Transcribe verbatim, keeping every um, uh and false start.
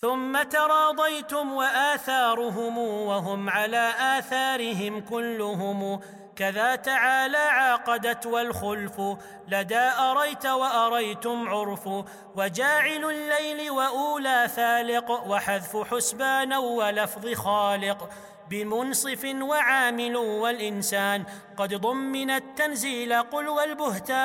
ثم تراضيتم وآثارهم وهم على آثارهم كلهم كذا تعالى عاقدت والخلف لدى أريت وأريتم عرف وجاعل الليل وأولى فالق وحذف حسبان ولفظ خالق بمنصف وعامل والإنسان قد ضمن التنزيل قل والبهتان